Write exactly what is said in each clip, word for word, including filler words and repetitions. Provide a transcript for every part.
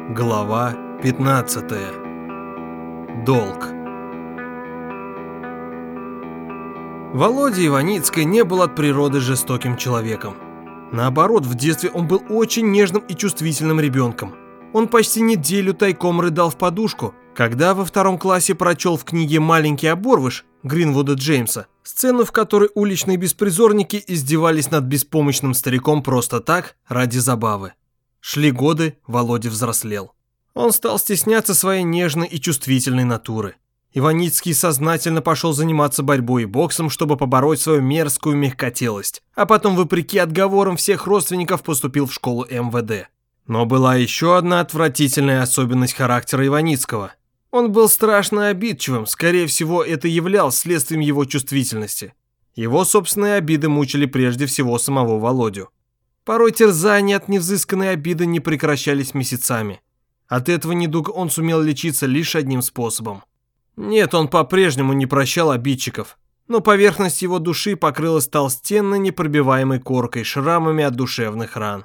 Глава пятнадцатая. Долг. Володя Иваницкий не был от природы жестоким человеком. Наоборот, в детстве он был очень нежным и чувствительным ребенком. Он почти неделю тайком рыдал в подушку, когда во втором классе прочел в книге «Маленький оборвыш» Гринвуда Джеймса сцену, в которой уличные беспризорники издевались над беспомощным стариком просто так, ради забавы. Шли годы, Володя взрослел. Он стал стесняться своей нежной и чувствительной натуры. Иваницкий сознательно пошел заниматься борьбой и боксом, чтобы побороть свою мерзкую мягкотелость, а потом, вопреки отговорам всех родственников, поступил в школу эм вэ дэ. Но была еще одна отвратительная особенность характера Иваницкого. Он был страшно обидчивым, скорее всего, это являлось следствием его чувствительности. Его собственные обиды мучили прежде всего самого Володю. Порой терзания от невзысканной обиды не прекращались месяцами. От этого недуга он сумел лечиться лишь одним способом. Нет, он по-прежнему не прощал обидчиков, но поверхность его души покрылась толстенной непробиваемой коркой, шрамами от душевных ран.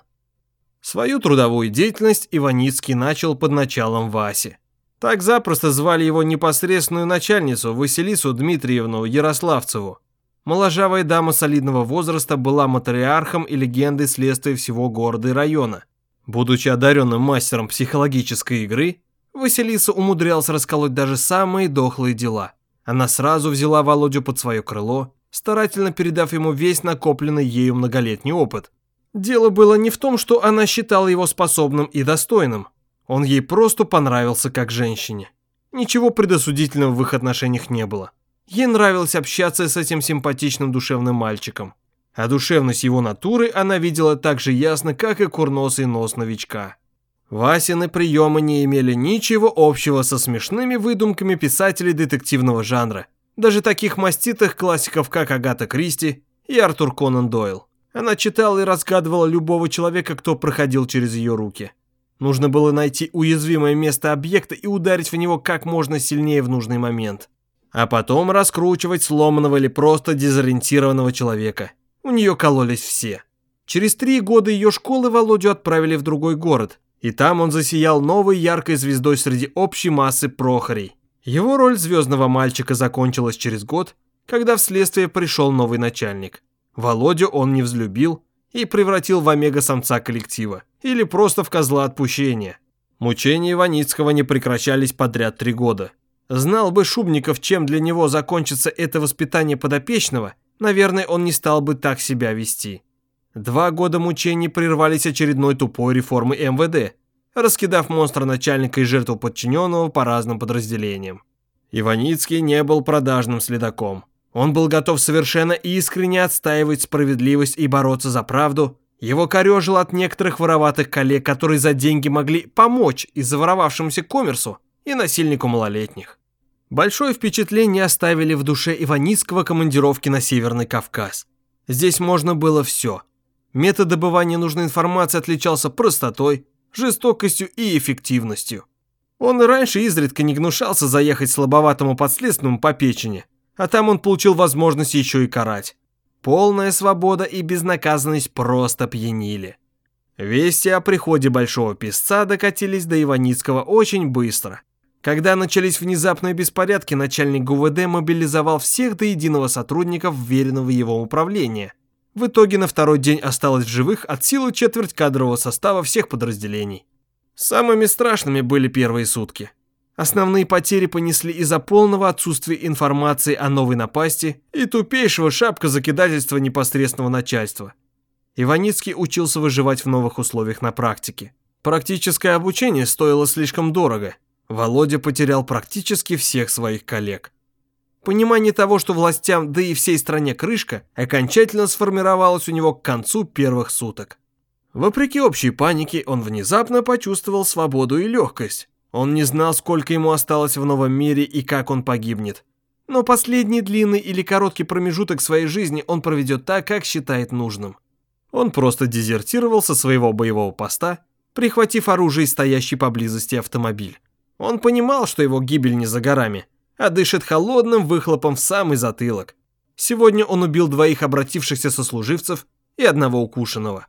Свою трудовую деятельность Иваницкий начал под началом Васи. Так запросто звали его непосредственную начальницу Василису Дмитриевну Ярославцеву. Моложавая дама солидного возраста была матриархом и легендой следствия всего города и района. Будучи одаренным мастером психологической игры, Василиса умудрялась расколоть даже самые дохлые дела. Она сразу взяла Володю под свое крыло, старательно передав ему весь накопленный ею многолетний опыт. Дело было не в том, что она считала его способным и достойным. Он ей просто понравился как женщине. Ничего предосудительного в их отношениях не было. Ей нравилось общаться с этим симпатичным душевным мальчиком. А душевность его натуры она видела так же ясно, как и курносый нос новичка. Васины приемы не имели ничего общего со смешными выдумками писателей детективного жанра, даже таких маститых классиков, как Агата Кристи и Артур Конан Дойл. Она читала и разгадывала любого человека, кто проходил через ее руки. Нужно было найти уязвимое место объекта и ударить в него как можно сильнее в нужный момент. А потом раскручивать сломанного или просто дезориентированного человека. У нее кололись все. Через три года ее школы Володю отправили в другой город, и там он засиял новой яркой звездой среди общей массы прохорей. Его роль звездного мальчика закончилась через год, когда вследствие пришел новый начальник. Володю он не взлюбил и превратил в омега-самца коллектива, или просто в козла отпущения. Мучения Иваницкого не прекращались подряд три года. Знал бы Шубников, чем для него закончится это воспитание подопечного, наверное, он не стал бы так себя вести. Два года мучений прервались очередной тупой реформой эм вэ дэ, раскидав монстра начальника и жертву подчиненного по разным подразделениям. Иваницкий не был продажным следаком. Он был готов совершенно искренне отстаивать справедливость и бороться за правду. Его корёжило от некоторых вороватых коллег, которые за деньги могли помочь и заворовавшемуся коммерсу, и насильнику малолетних. Большое впечатление оставили в душе Иваницкого командировки на Северный Кавказ. Здесь можно было все. Метод добывания нужной информации отличался простотой, жестокостью и эффективностью. Он и раньше изредка не гнушался заехать слабоватому подследственному по печени, а там он получил возможность еще и карать. Полная свобода и безнаказанность просто пьянили. Вести о приходе большого писца докатились до Иваницкого очень быстро. Когда начались внезапные беспорядки, начальник гэ вэ дэ мобилизовал всех до единого сотрудников вверенного его управления. В итоге на второй день осталось в живых от силы четверть кадрового состава всех подразделений. Самыми страшными были первые сутки. Основные потери понесли из-за полного отсутствия информации о новой напасти и тупейшего шапкозакидательства непосредственного начальства. Иваницкий учился выживать в новых условиях на практике. Практическое обучение стоило слишком дорого. Володя потерял практически всех своих коллег. Понимание того, что властям, да и всей стране крышка, окончательно сформировалось у него к концу первых суток. Вопреки общей панике, он внезапно почувствовал свободу и легкость. Он не знал, сколько ему осталось в новом мире и как он погибнет. Но последний длинный или короткий промежуток своей жизни он проведет так, как считает нужным. Он просто дезертировал со своего боевого поста, прихватив оружие и стоящий поблизости автомобиль. Он понимал, что его гибель не за горами, а дышит холодным выхлопом в самый затылок. Сегодня он убил двоих обратившихся сослуживцев и одного укушенного.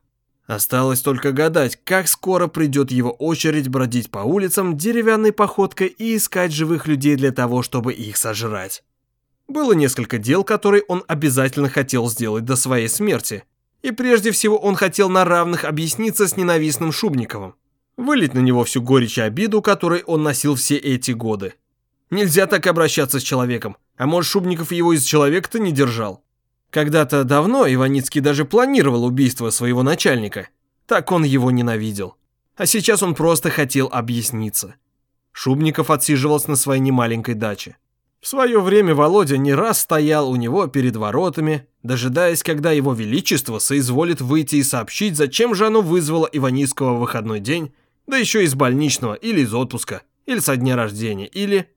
Осталось только гадать, как скоро придет его очередь бродить по улицам деревянной походкой и искать живых людей для того, чтобы их сожрать. Было несколько дел, которые он обязательно хотел сделать до своей смерти. И прежде всего он хотел на равных объясниться с ненавистным Шубниковым. Вылить на него всю горечь и обиду, которой он носил все эти годы. Нельзя так обращаться с человеком, а может, Шубников его из человека-то не держал. Когда-то давно Иваницкий даже планировал убийство своего начальника. Так он его ненавидел. А сейчас он просто хотел объясниться. Шубников отсиживался на своей немаленькой даче. В свое время Володя не раз стоял у него перед воротами, дожидаясь, когда его величество соизволит выйти и сообщить, зачем же оно вызвало Иваницкого в выходной день, да еще из больничного, или из отпуска, или со дня рождения, или...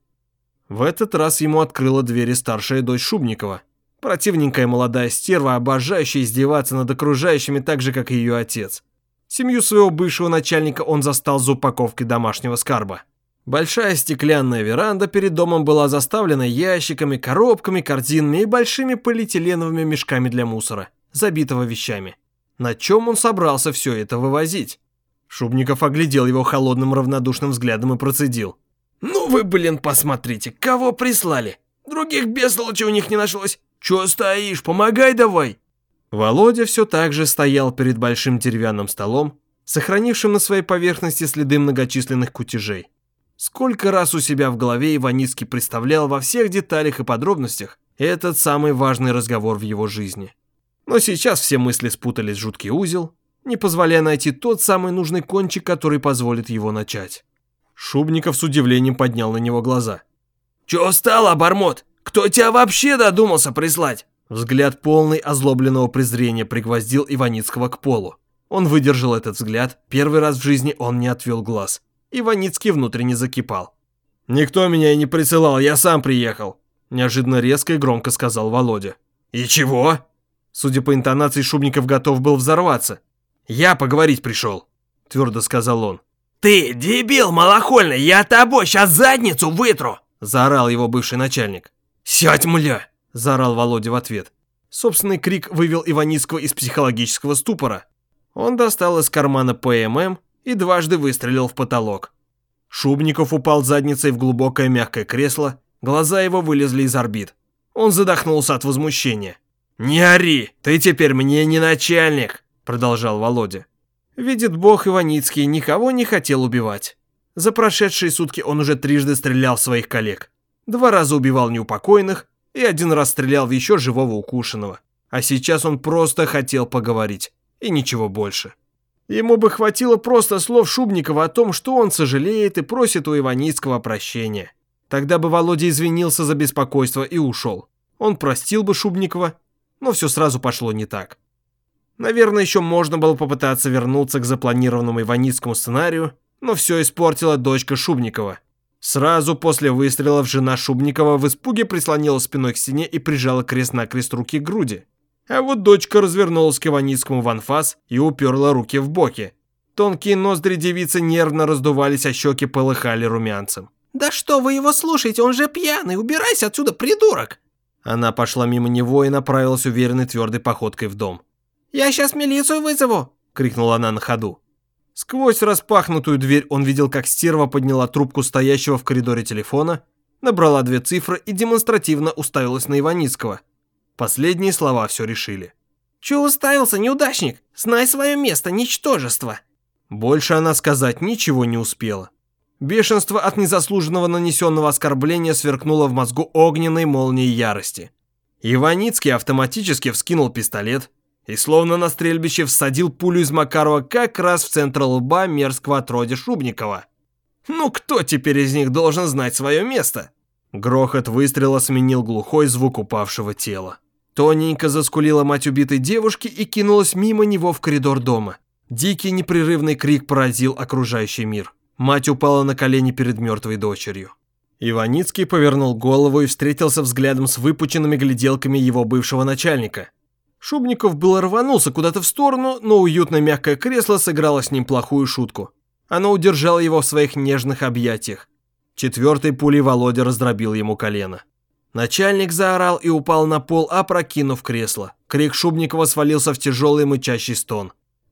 В этот раз ему открыла двери старшая дочь Шубникова. Противненькая молодая стерва, обожающая издеваться над окружающими так же, как и ее отец. Семью своего бывшего начальника он застал за упаковкой домашнего скарба. Большая стеклянная веранда перед домом была заставлена ящиками, коробками, корзинами и большими полиэтиленовыми мешками для мусора, забитого вещами. На чем он собрался все это вывозить? Шубников оглядел его холодным равнодушным взглядом и процедил. «Ну вы, блин, посмотрите, кого прислали? Других бестолочей у них не нашлось. Чё стоишь, помогай давай!» Володя все так же стоял перед большим деревянным столом, сохранившим на своей поверхности следы многочисленных кутежей. Сколько раз у себя в голове Иваницкий представлял во всех деталях и подробностях этот самый важный разговор в его жизни. Но сейчас все мысли спутались в жуткий узел, не позволяя найти тот самый нужный кончик, который позволит его начать. Шубников с удивлением поднял на него глаза. «Чё стало, обормот? Кто тебя вообще додумался прислать?» Взгляд полный озлобленного презрения пригвоздил Иваницкого к полу. Он выдержал этот взгляд, первый раз в жизни он не отвел глаз. Иваницкий внутренне закипал. «Никто меня и не присылал, я сам приехал», – неожиданно резко и громко сказал Володя. «И чего?» Судя по интонации, Шубников готов был взорваться. «Я поговорить пришел», – твердо сказал он. «Ты, дебил малохольный, я тобой сейчас задницу вытру!» – заорал его бывший начальник. «Сядь, мля!» – заорал Володя в ответ. Собственный крик вывел Иваницкого из психологического ступора. Он достал из кармана ПММ и дважды выстрелил в потолок. Шубников упал задницей в глубокое мягкое кресло, глаза его вылезли из орбит. Он задохнулся от возмущения. «Не ори, ты теперь мне не начальник!» – продолжал Володя. Видит Бог, Иваницкий никого не хотел убивать. За прошедшие сутки он уже трижды стрелял в своих коллег. Два раза убивал неупокоенных и один раз стрелял в еще живого укушенного. А сейчас он просто хотел поговорить, и ничего больше. Ему бы хватило просто слов Шубникова о том, что он сожалеет и просит у Иваницкого прощения. Тогда бы Володя извинился за беспокойство и ушел. Он простил бы Шубникова, но все сразу пошло не так. Наверное, еще можно было попытаться вернуться к запланированному Иваницкому сценарию, но все испортила дочка Шубникова. Сразу после выстрелов жена Шубникова в испуге прислонила спиной к стене и прижала крест-накрест руки к груди. А вот дочка развернулась к Иваницкому в анфас и уперла руки в боки. Тонкие ноздри девицы нервно раздувались, а щеки полыхали румянцем. «Да что вы его слушаете, он же пьяный, убирайся отсюда, придурок!» Она пошла мимо него и направилась уверенной твердой походкой в дом. «Я сейчас милицию вызову!» – крикнула она на ходу. Сквозь распахнутую дверь он видел, как стерва подняла трубку стоящего в коридоре телефона, набрала две цифры и демонстративно уставилась на Иваницкого. Последние слова все решили. «Чё уставился, неудачник? Знай свое место, ничтожество!» Больше она сказать ничего не успела. Бешенство от незаслуженного нанесенного оскорбления сверкнуло в мозгу огненной молнией ярости. Иваницкий автоматически вскинул пистолет и словно на стрельбище всадил пулю из Макарова как раз в центр лба мерзкого отродья Шубникова. Ну кто теперь из них должен знать свое место? Грохот выстрела сменил глухой звук упавшего тела. Тоненько заскулила мать убитой девушки и кинулась мимо него в коридор дома. Дикий непрерывный крик поразил окружающий мир. Мать упала на колени перед мертвой дочерью. Иваницкий повернул голову и встретился взглядом с выпученными гляделками его бывшего начальника. Шубников было рванулся куда-то в сторону, но уютное мягкое кресло сыграло с ним плохую шутку. Оно удержало его в своих нежных объятиях. Четвертой пулей Володя раздробил ему колено. Начальник заорал и упал на пол, опрокинув кресло. Крик Шубникова свалился в тяжелый мычащий стон.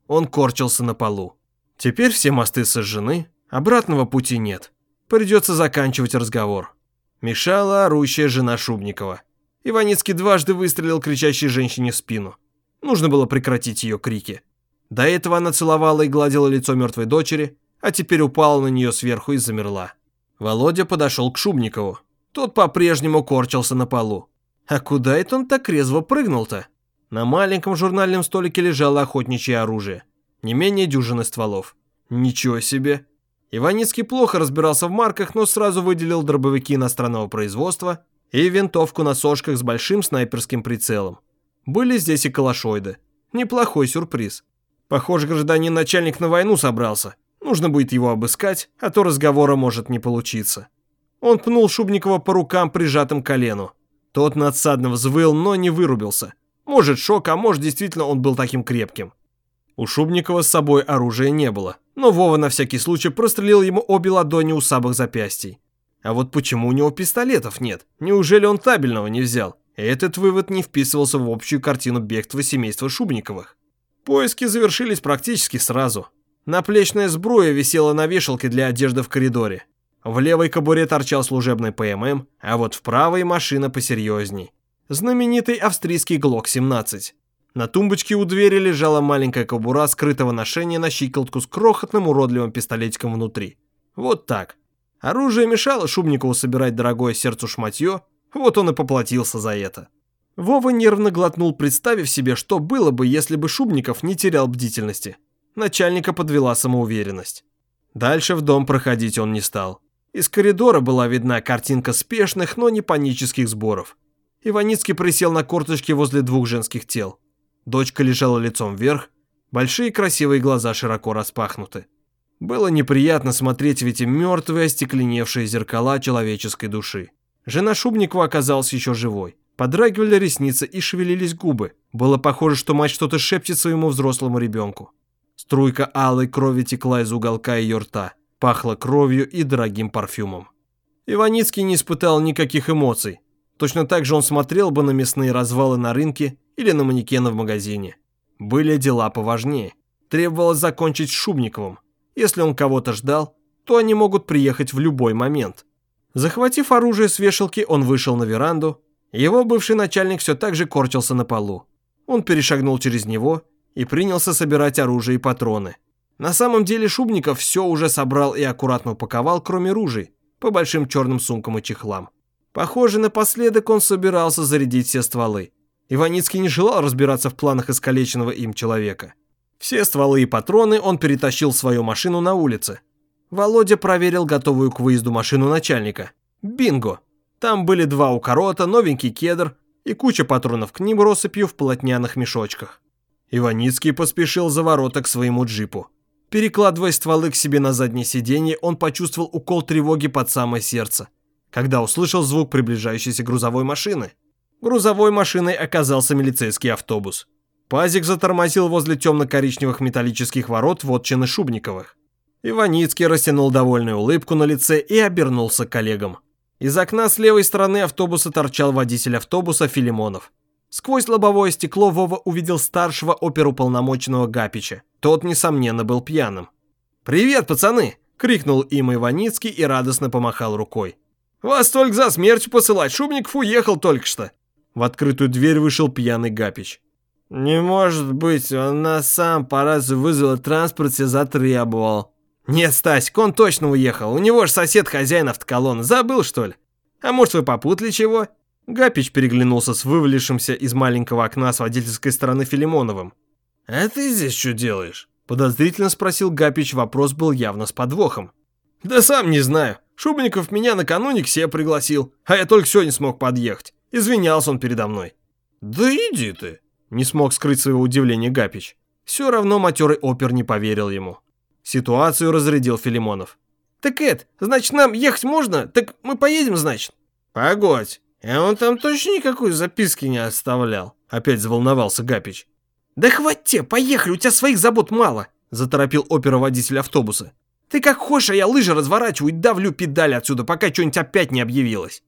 Он корчился на полу. Теперь все мосты сожжены, обратного пути нет. Придется заканчивать разговор. Мешала орущая жена Шубникова. Иваницкий дважды выстрелил кричащей женщине в спину. Нужно было прекратить ее крики. До этого она целовала и гладила лицо мертвой дочери, а теперь упала на нее сверху и замерла. Володя подошел к Шубникову. Тот по-прежнему корчился на полу. А куда это он так резво прыгнул-то? На маленьком журнальном столике лежало охотничье оружие. Не менее дюжины стволов. Ничего себе. Иваницкий плохо разбирался в марках, но сразу выделил дробовики иностранного производства и винтовку на сошках с большим снайперским прицелом. Были здесь и калашоиды. Неплохой сюрприз. Похоже, гражданин начальник на войну собрался. Нужно будет его обыскать, а то разговора может не получиться. Он пнул Шубникова по рукам прижатым к колену. Тот надсадно взвыл, но не вырубился. Может шок, а может действительно он был таким крепким. У Шубникова с собой оружия не было, но Вова на всякий случай прострелил ему обе ладони у самых запястий. А вот почему у него пистолетов нет? Неужели он табельного не взял? Этот вывод не вписывался в общую картину бегства семейства Шубниковых. Поиски завершились практически сразу. Наплечная сбруя висела на вешалке для одежды в коридоре. В левой кобуре торчал служебный ПММ, а вот в правой машина посерьезней. Знаменитый австрийский Глок семнадцать. На тумбочке у двери лежала маленькая кобура скрытого ношения на щиколотку с крохотным уродливым пистолетиком внутри. Вот так. Оружие мешало Шубникову собирать дорогое сердцу шматье, вот он и поплатился за это. Вова нервно глотнул, представив себе, что было бы, если бы Шубников не терял бдительности. Начальника подвела самоуверенность. Дальше в дом проходить он не стал. Из коридора была видна картинка спешных, но не панических сборов. Иваницкий присел на корточки возле двух женских тел. Дочка лежала лицом вверх, большие красивые глаза широко распахнуты. Было неприятно смотреть в эти мертвые, остекленевшие зеркала человеческой души. Жена Шубникова оказалась еще живой. Подрагивали ресницы и шевелились губы. Было похоже, что мать что-то шепчет своему взрослому ребенку. Струйка алой крови текла из уголка ее рта. Пахло кровью и дорогим парфюмом. Иваницкий не испытал никаких эмоций. Точно так же он смотрел бы на мясные развалы на рынке или на манекены в магазине. Были дела поважнее. Требовалось закончить с Шубниковым. Если он кого-то ждал, то они могут приехать в любой момент. Захватив оружие с вешалки, он вышел на веранду. Его бывший начальник все так же корчился на полу. Он перешагнул через него и принялся собирать оружие и патроны. На самом деле Шубников все уже собрал и аккуратно упаковал, кроме ружей, по большим черным сумкам и чехлам. Похоже, напоследок он собирался зарядить все стволы. Иваницкий не желал разбираться в планах искалеченного им человека. Все стволы и патроны он перетащил в свою машину на улице. Володя проверил готовую к выезду машину начальника. Бинго! Там были два укорота, новенький кедр и куча патронов к ним россыпью в полотняных мешочках. Иваницкий поспешил за ворота к своему джипу. Перекладывая стволы к себе на заднее сиденье, он почувствовал укол тревоги под самое сердце, когда услышал звук приближающейся грузовой машины. Грузовой машиной оказался милицейский автобус. Пазик затормозил возле темно-коричневых металлических ворот вотчины Шубниковых. Иваницкий растянул довольную улыбку на лице и обернулся к коллегам. Из окна с левой стороны автобуса торчал водитель автобуса Филимонов. Сквозь лобовое стекло Вова увидел старшего оперуполномоченного Гапича. Тот, несомненно, был пьяным. «Привет, пацаны!» — крикнул им Иваницкий и радостно помахал рукой. «Вас только за смертью посылать, Шубников уехал только что!» В открытую дверь вышел пьяный Гапич. «Не может быть, он нас сам по разу вызвал, транспорт все затребовал». «Нет, Стасик, он точно уехал, у него же сосед хозяин автоколонны, забыл что ли? А может вы попутали чего?» Гапич переглянулся с вывалившимся из маленького окна с водительской стороны Филимоновым. «А ты здесь что делаешь?» Подозрительно спросил Гапич, вопрос был явно с подвохом. «Да сам не знаю, Шубников меня накануне к себе пригласил, а я только сегодня смог подъехать. Извинялся он передо мной». «Да иди ты!» Не смог скрыть своего удивления Гапич. Все равно матерый опер не поверил ему. Ситуацию разрядил Филимонов. «Так это, значит, нам ехать можно? Так мы поедем, значит?» «Погодь, а он там точно никакой записки не оставлял?» Опять заволновался Гапич. «Да хватит тебе, поехали, у тебя своих забот мало!» Заторопил опероводитель автобуса. «Ты как хочешь, а я лыжи разворачиваю и давлю педали отсюда, пока что-нибудь опять не объявилось».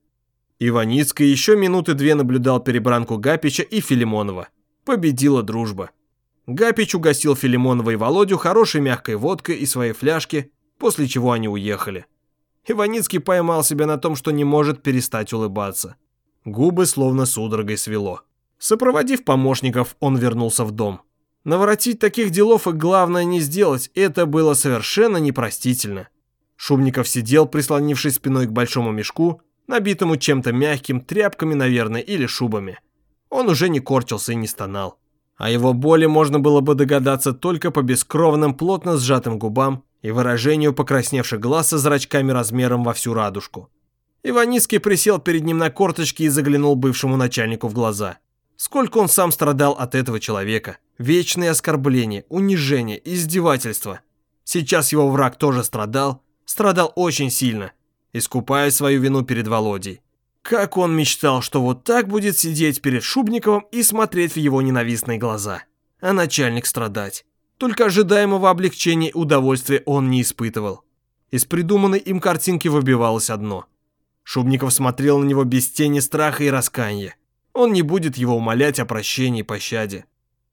Иваницкий еще минуты две наблюдал перебранку Гапича и Филимонова. Победила дружба. Гапич угостил Филимонова и Володю хорошей мягкой водкой и своей фляжки, после чего они уехали. Иваницкий поймал себя на том, что не может перестать улыбаться. Губы словно судорогой свело. Сопроводив помощников, он вернулся в дом. Наворотить таких делов и главное не сделать, это было совершенно непростительно. Шубников сидел, прислонившись спиной к большому мешку, набитому чем-то мягким, тряпками, наверное, или шубами. Он уже не корчился и не стонал. О его боли можно было бы догадаться только по бескровным, плотно сжатым губам и выражению покрасневших глаз со зрачками размером во всю радужку. Иваницкий присел перед ним на корточки и заглянул бывшему начальнику в глаза. Сколько он сам страдал от этого человека. Вечные оскорбления, унижения, издевательства. Сейчас его враг тоже страдал, страдал очень сильно, искупая свою вину перед Володей. Как он мечтал, что вот так будет сидеть перед Шубниковым и смотреть в его ненавистные глаза. А начальник страдать. Только ожидаемого облегчения и удовольствия он не испытывал. Из придуманной им картинки выбивалось одно. Шубников смотрел на него без тени страха и раскаяния. Он не будет его умолять о прощении и пощаде.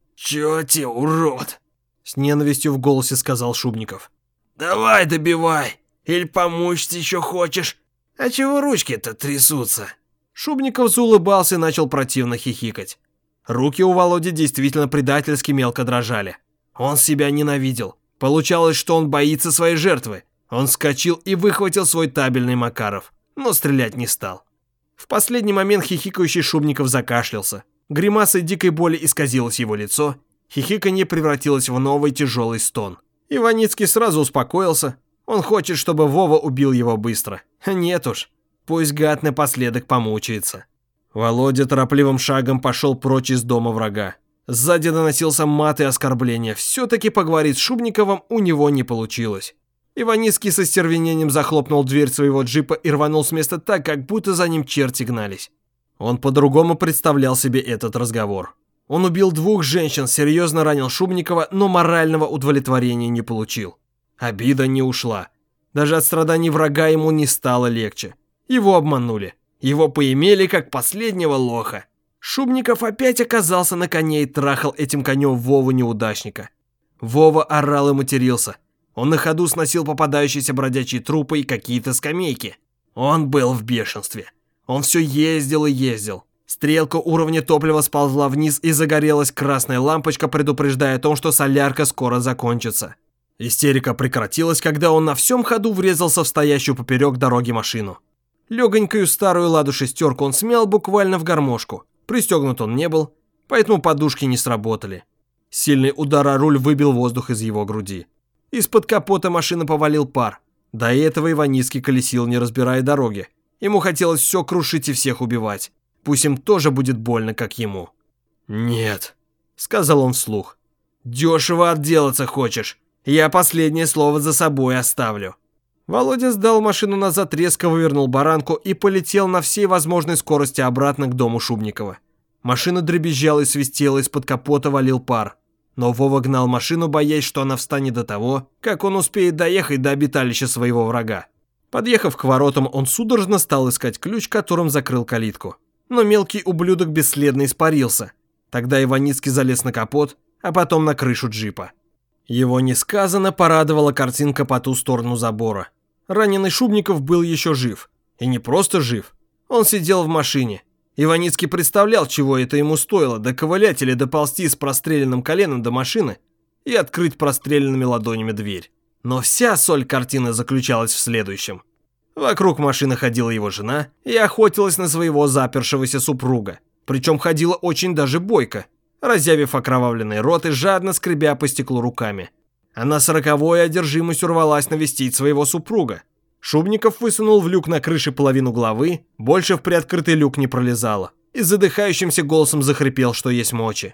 «Чё тебе, урод?» — с ненавистью в голосе сказал Шубников. «Давай добивай, или помучиться еще хочешь? А чего ручки-то трясутся?» Шубников заулыбался и начал противно хихикать. Руки у Володи действительно предательски мелко дрожали. Он себя ненавидел. Получалось, что он боится своей жертвы. Он вскочил и выхватил свой табельный Макаров, но стрелять не стал. В последний момент хихикающий Шубников закашлялся. Гримасой дикой боли исказилось его лицо. Хихиканье превратилось в новый тяжелый стон. Иваницкий сразу успокоился. Он хочет, чтобы Вова убил его быстро. Нет уж, пусть гад напоследок помучается. Володя торопливым шагом пошел прочь из дома врага. Сзади доносился мат и оскорбления. Все-таки поговорить с Шубниковым у него не получилось. Иваницкий со стервенением захлопнул дверь своего джипа и рванул с места так, как будто за ним черти гнались. Он по-другому представлял себе этот разговор. Он убил двух женщин, серьезно ранил Шубникова, но морального удовлетворения не получил. Обида не ушла. Даже от страданий врага ему не стало легче. Его обманули. Его поимели, как последнего лоха. Шубников опять оказался на коне и трахал этим конем Вову-неудачника. Вова орал и матерился. Он на ходу сносил попадающиеся бродячие трупы и какие-то скамейки. Он был в бешенстве. Он все ездил и ездил. Стрелка уровня топлива сползла вниз и загорелась красная лампочка, предупреждая о том, что солярка скоро закончится. Истерика прекратилась, когда он на всем ходу врезался в стоящую поперек дороги машину. Легонькую старую ладу-шестерку он смял буквально в гармошку. Пристегнут он не был, поэтому подушки не сработали. Сильный удар о руль выбил воздух из его груди. Из-под капота машины повалил пар. До этого Иваницкий колесил, не разбирая дороги. Ему хотелось все крушить и всех убивать. Пусть им тоже будет больно, как ему. «Нет», — сказал он вслух. «Дешево отделаться хочешь? Я последнее слово за собой оставлю». Володя сдал машину назад, резко вывернул баранку и полетел на всей возможной скорости обратно к дому Шубникова. Машина дребезжала и свистела, из-под капота валил пар. Но Вова гнал машину, боясь, что она встанет до того, как он успеет доехать до обиталища своего врага. Подъехав к воротам, он судорожно стал искать ключ, которым закрыл калитку. Но мелкий ублюдок бесследно испарился. Тогда Иваницкий залез на капот, а потом на крышу джипа. Его несказанно порадовала картинка по ту сторону забора. Раненый Шубников был еще жив. И не просто жив. Он сидел в машине. Иваницкий представлял, чего это ему стоило, доковылять или доползти с простреленным коленом до машины и открыть простреленными ладонями дверь. Но вся соль картины заключалась в следующем. Вокруг машины ходила его жена и охотилась на своего запершегося супруга. Причем ходила очень даже бойко, разъявив окровавленный рот и жадно скребя по стеклу руками. Она с роковой одержимостью рвалась навестить своего супруга. Шубников высунул в люк на крыше половину головы, больше в приоткрытый люк не пролезало, и задыхающимся голосом захрипел, что есть мочи.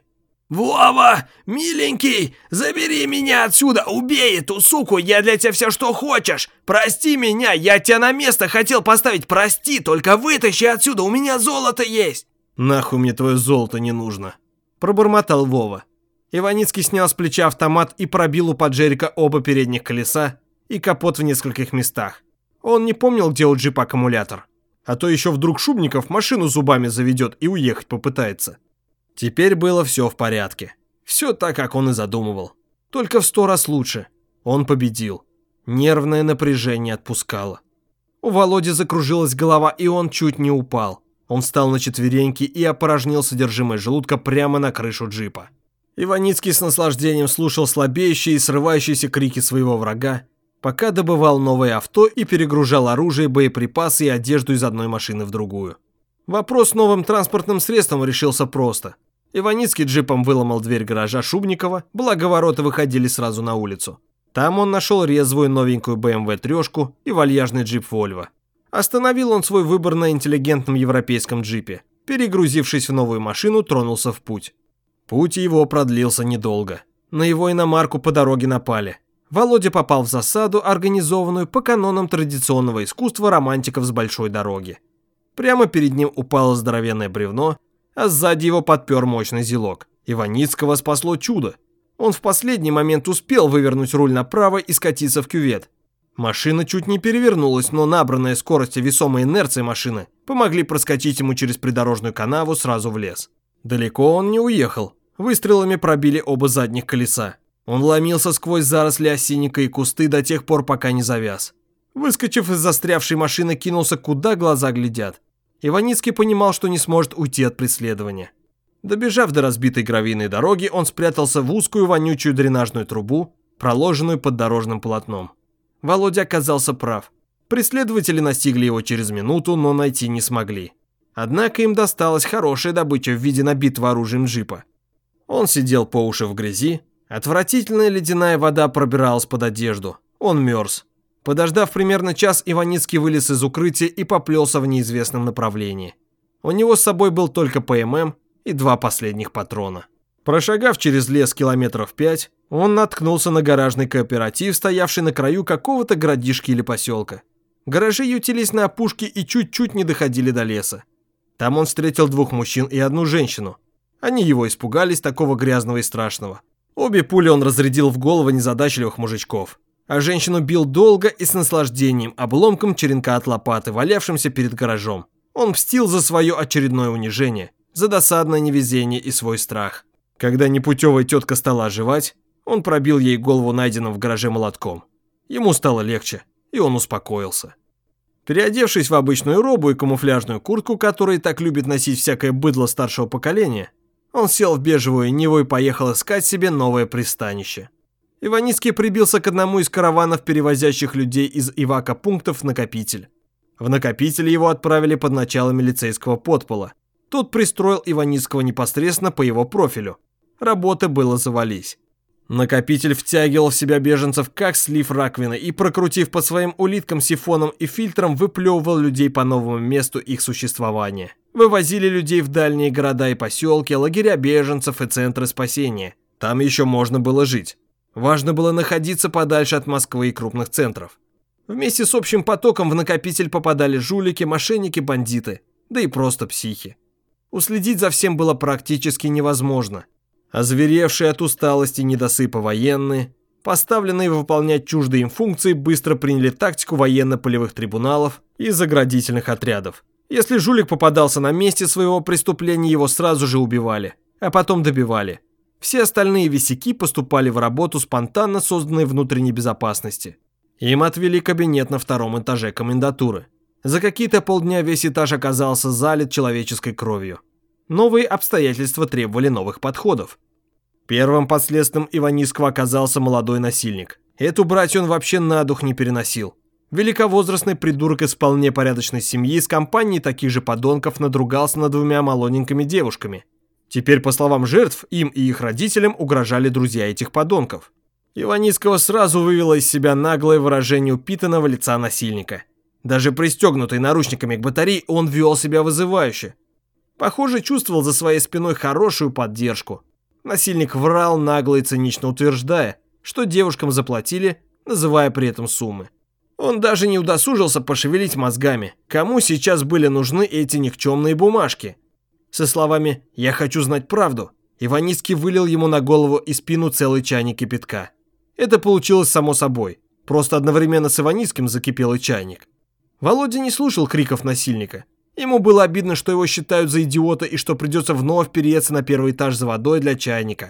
«Вова, миленький, забери меня отсюда, убей эту суку, я для тебя все, что хочешь. Прости меня, я тебя на место хотел поставить, прости, только вытащи отсюда, у меня золото есть». «Нахуй мне твое золото не нужно», – пробормотал Вова. Иваницкий снял с плеча автомат и пробил у поджерика оба передних колеса и капот в нескольких местах. Он не помнил, где у джипа аккумулятор. А то еще вдруг Шубников машину зубами заведет и уехать попытается. Теперь было все в порядке. Все так, как он и задумывал. Только в сто раз лучше. Он победил. Нервное напряжение отпускало. У Володи закружилась голова, и он чуть не упал. Он встал на четвереньки и опорожнил содержимое желудка прямо на крышу джипа. Иваницкий с наслаждением слушал слабеющие и срывающиеся крики своего врага, пока добывал новое авто и перегружал оружие, боеприпасы и одежду из одной машины в другую. Вопрос с новым транспортным средством решился просто. Иваницкий джипом выломал дверь гаража Шубникова, благо ворота выходили сразу на улицу. Там он нашел резвую новенькую бэ эм вэ трешку и вальяжный джип Volvo. Остановил он свой выбор на интеллигентном европейском джипе. Перегрузившись в новую машину, тронулся в путь. Путь его продлился недолго. На его иномарку по дороге напали. Володя попал в засаду, организованную по канонам традиционного искусства романтиков с большой дороги. Прямо перед ним упало здоровенное бревно, а сзади его подпер мощный зилок. Иваницкого спасло чудо. Он в последний момент успел вывернуть руль направо и скатиться в кювет. Машина чуть не перевернулась, но набранная скорость и весомая инерция машины помогли проскочить ему через придорожную канаву сразу в лес. Далеко он не уехал. Выстрелами пробили оба задних колеса. Он ломился сквозь заросли осинника и кусты до тех пор, пока не завяз. Выскочив из застрявшей машины, кинулся, куда глаза глядят. Иваницкий понимал, что не сможет уйти от преследования. Добежав до разбитой гравийной дороги, он спрятался в узкую вонючую дренажную трубу, проложенную под дорожным полотном. Володя оказался прав. Преследователи настигли его через минуту, но найти не смогли. Однако им досталась хорошая добыча в виде набитого оружием джипа. Он сидел по уши в грязи, отвратительная ледяная вода пробиралась под одежду. Он мерз. Подождав примерно час, Иваницкий вылез из укрытия и поплелся в неизвестном направлении. У него с собой был только пэ эм эм и два последних патрона. Прошагав через лес километров пять, он наткнулся на гаражный кооператив, стоявший на краю какого-то городишки или поселка. Гаражи ютились на опушке и чуть-чуть не доходили до леса. Там он встретил двух мужчин и одну женщину. Они его испугались, такого грязного и страшного. Обе пули он разрядил в головы незадачливых мужичков. А женщину бил долго и с наслаждением обломком черенка от лопаты, валявшимся перед гаражом. Он мстил за свое очередное унижение, за досадное невезение и свой страх. Когда непутевая тетка стала оживать, он пробил ей голову найденным в гараже молотком. Ему стало легче, и он успокоился. Переодевшись в обычную робу и камуфляжную куртку, которые так любит носить всякое быдло старшего поколения, он сел в бежевую Ниву и поехал искать себе новое пристанище. Иваницкий прибился к одному из караванов, перевозящих людей из эвакопунктов в накопитель. В накопитель его отправили под начало милицейского подпола. Тот пристроил Иваницкого непосредственно по его профилю. Работы было завались. Накопитель втягивал в себя беженцев как слив раковины и, прокрутив по своим улиткам, сифоном и фильтром, выплевывал людей по новому месту их существования. Вывозили людей в дальние города и поселки, лагеря беженцев и центры спасения. Там еще можно было жить. Важно было находиться подальше от Москвы и крупных центров. Вместе с общим потоком в накопитель попадали жулики, мошенники, бандиты, да и просто психи. Уследить за всем было практически невозможно. Озверевшие от усталости недосыпа военные, поставленные выполнять чуждые им функции, быстро приняли тактику военно-полевых трибуналов и заградительных отрядов. Если жулик попадался на месте своего преступления, его сразу же убивали, а потом добивали. Все остальные висяки поступали в работу спонтанно созданной внутренней безопасности. Им отвели кабинет на втором этаже комендатуры. За какие-то полдня весь этаж оказался залит человеческой кровью. Новые обстоятельства требовали новых подходов. Первым последствием Иваницкого оказался молодой насильник. Эту братью он вообще на дух не переносил. Великовозрастный придурок из вполне порядочной семьи с компанией таких же подонков надругался над двумя молоденькими девушками. Теперь, по словам жертв, им и их родителям угрожали друзья этих подонков. Иваницкого сразу вывело из себя наглое выражение упитанного лица насильника. Даже пристегнутый наручниками к батарее, он вел себя вызывающе. Похоже, чувствовал за своей спиной хорошую поддержку. Насильник врал, нагло и цинично утверждая, что девушкам заплатили, называя при этом суммы. Он даже не удосужился пошевелить мозгами, кому сейчас были нужны эти никчемные бумажки. Со словами «я хочу знать правду», Иваницкий вылил ему на голову и спину целый чайник кипятка. Это получилось само собой, просто одновременно с Иваницким закипел и чайник. Володя не слушал криков насильника. Ему было обидно, что его считают за идиота и что придется вновь переться на первый этаж за водой для чайника.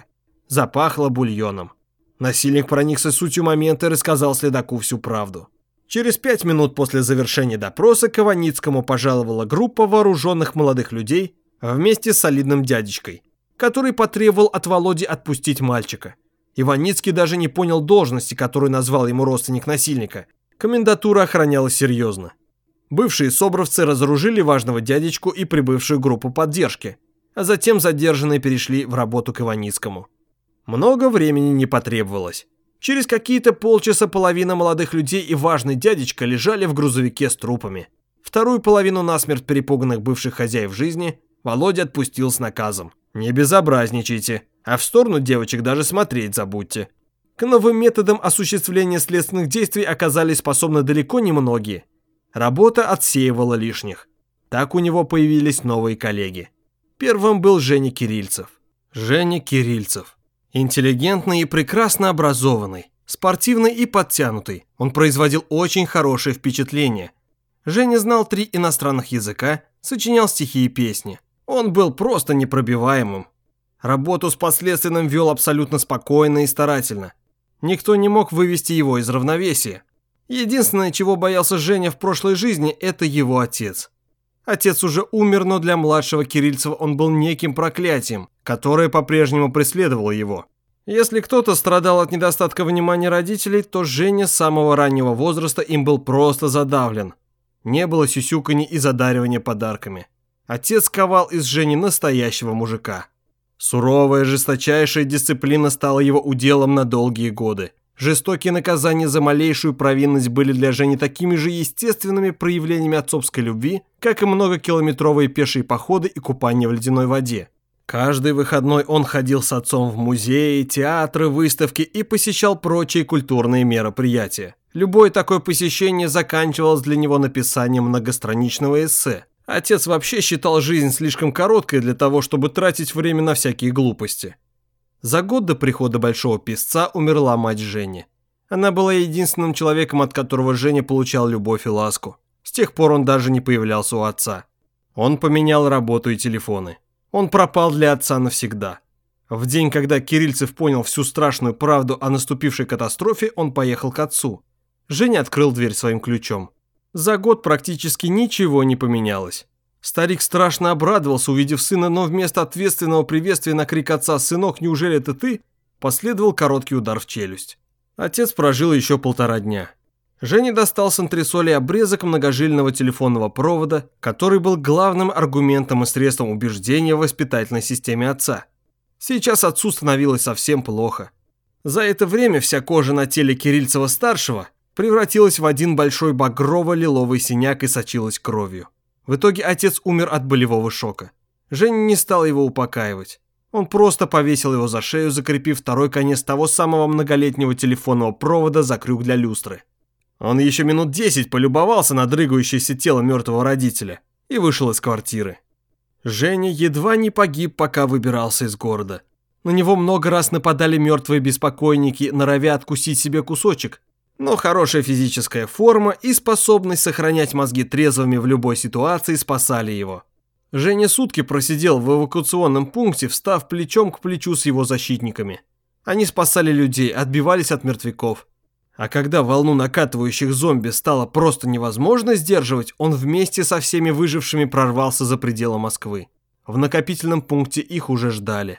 Запахло бульоном. Насильник проникся сутью момента и рассказал следаку всю правду. Через пять минут после завершения допроса к Иваницкому пожаловала группа вооруженных молодых людей вместе с солидным дядечкой, который потребовал от Володи отпустить мальчика. Иваницкий даже не понял должности, которую назвал ему родственник насильника. Комендатура охранялась серьезно. Бывшие собровцы разоружили важного дядечку и прибывшую группу поддержки, а затем задержанные перешли в работу к Иваницкому. Много времени не потребовалось. Через какие-то полчаса половина молодых людей и важный дядечка лежали в грузовике с трупами. Вторую половину насмерть перепуганных бывших хозяев жизни Володя отпустил с наказом: «Не безобразничайте, а в сторону девочек даже смотреть забудьте». К новым методам осуществления следственных действий оказались способны далеко не многие. Работа отсеивала лишних. Так у него появились новые коллеги. Первым был Женя Кирильцев. Женя Кирильцев. Интеллигентный и прекрасно образованный, спортивный и подтянутый, он производил очень хорошее впечатление. Женя знал три иностранных языка, сочинял стихи и песни. Он был просто непробиваемым. Работу с подследственным вел абсолютно спокойно и старательно. Никто не мог вывести его из равновесия. Единственное, чего боялся Женя в прошлой жизни, это его отец. Отец уже умер, но для младшего Кирильцева он был неким проклятием, которое по-прежнему преследовало его. Если кто-то страдал от недостатка внимания родителей, то Женя с самого раннего возраста им был просто задавлен. Не было сюсюканья и задаривания подарками. Отец ковал из Жени настоящего мужика. Суровая, жесточайшая дисциплина стала его уделом на долгие годы. Жестокие наказания за малейшую провинность были для Жени такими же естественными проявлениями отцовской любви, как и многокилометровые пешие походы и купание в ледяной воде. Каждый выходной он ходил с отцом в музеи, театры, выставки и посещал прочие культурные мероприятия. Любое такое посещение заканчивалось для него написанием многостраничного эссе. Отец вообще считал жизнь слишком короткой для того, чтобы тратить время на всякие глупости. За год до прихода большого писца умерла мать Жени. Она была единственным человеком, от которого Женя получал любовь и ласку. С тех пор он даже не появлялся у отца. Он поменял работу и телефоны. Он пропал для отца навсегда. В день, когда Кирильцев понял всю страшную правду о наступившей катастрофе, он поехал к отцу. Женя открыл дверь своим ключом. За год практически ничего не поменялось. Старик страшно обрадовался, увидев сына, но вместо ответственного приветствия на крик отца «Сынок, неужели это ты?», последовал короткий удар в челюсть. Отец прожил еще полтора дня. Жене достал с антресолей обрезок многожильного телефонного провода, который был главным аргументом и средством убеждения в воспитательной системе отца. Сейчас отцу становилось совсем плохо. За это время вся кожа на теле Кирильцева-старшего превратилась в один большой багрово-лиловый синяк и сочилась кровью. В итоге отец умер от болевого шока. Женя не стал его упокаивать. Он просто повесил его за шею, закрепив второй конец того самого многолетнего телефонного провода за крюк для люстры. Он еще минут десять полюбовался на дрыгающееся тело мертвого родителя и вышел из квартиры. Женя едва не погиб, пока выбирался из города. На него много раз нападали мертвые беспокойники, норовя откусить себе кусочек. Но хорошая физическая форма и способность сохранять мозги трезвыми в любой ситуации спасали его. Женя сутки просидел в эвакуационном пункте, встав плечом к плечу с его защитниками. Они спасали людей, отбивались от мертвяков. А когда волну накатывающих зомби стало просто невозможно сдерживать, он вместе со всеми выжившими прорвался за пределы Москвы. В накопительном пункте их уже ждали.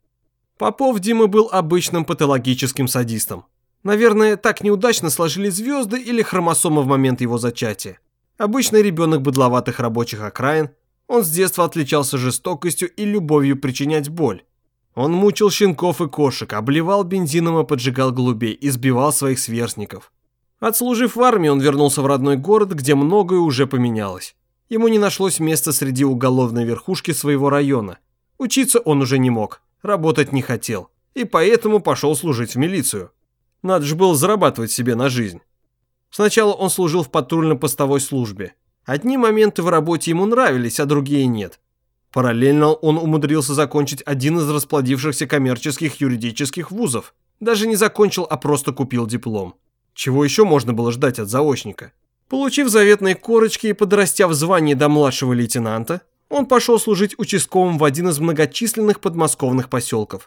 Попов Дима был обычным патологическим садистом. Наверное, так неудачно сложились звезды или хромосомы в момент его зачатия. Обычный ребенок быдловатых рабочих окраин, он с детства отличался жестокостью и любовью причинять боль. Он мучил щенков и кошек, обливал бензином и поджигал голубей, избивал своих сверстников. Отслужив в армии, он вернулся в родной город, где многое уже поменялось. Ему не нашлось места среди уголовной верхушки своего района. Учиться он уже не мог, работать не хотел, и поэтому пошел служить в милицию. Надо же было зарабатывать себе на жизнь. Сначала он служил в патрульно-постовой службе. Одни моменты в работе ему нравились, а другие нет. Параллельно он умудрился закончить один из расплодившихся коммерческих юридических вузов. Даже не закончил, а просто купил диплом. Чего еще можно было ждать от заочника? Получив заветные корочки и подрастя в звании до младшего лейтенанта, он пошел служить участковым в один из многочисленных подмосковных поселков.